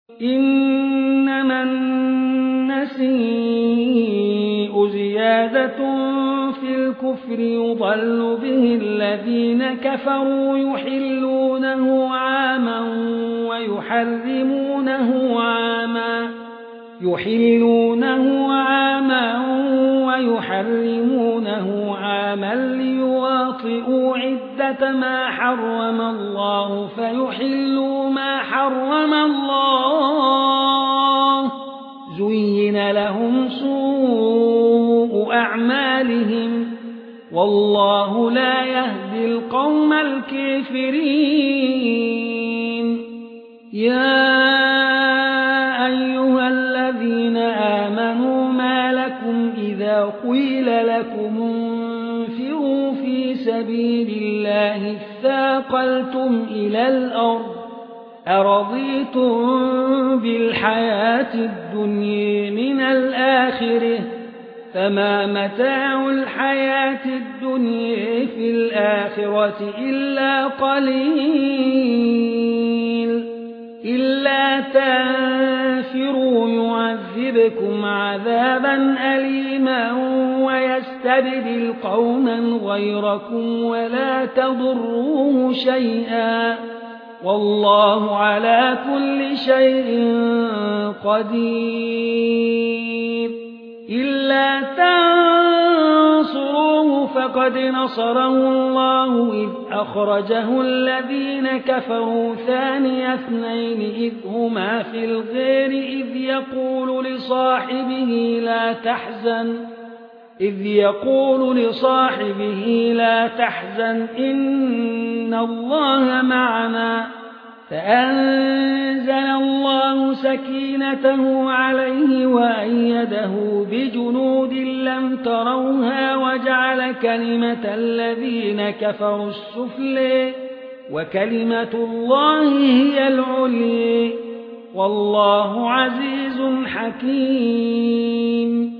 إنما النسيء زيادة في الكفر يضل به الذين كفروا يحلونه عاما ويحرمونه عاما ليواطئوا عدة ما حرم الله فيحلوا ما حرم الله زين لهم سوء أعمالهم والله لا يهدي القوم الكافرين. يا أيها الذين آمنوا ما لكم إذا قيل لكم انفروا في سبيل الله اثاقلتم إلى الأرض أرضيتم بالحياة الدنيا من الآخرة فما متاع الحياة الدنيا في الآخرة إلا قليل. إلا تنفروا يعذبكم عذابا أليما ويستبدل قوما غيركم ولا تضروه شيئا والله على كل شيء قدير. إلا تنصروه فقد نصره الله إذ أخرجه الذين كفروا ثاني اثنين إذ هما في الغار إذ يقول لصاحبه لا تحزن إن الله معنا فأنزل الله سكينته عليه وأيده بجنود لم تروها وجعل كلمة الذين كفروا السفلى وكلمة الله هي العليا والله عزيز حكيم.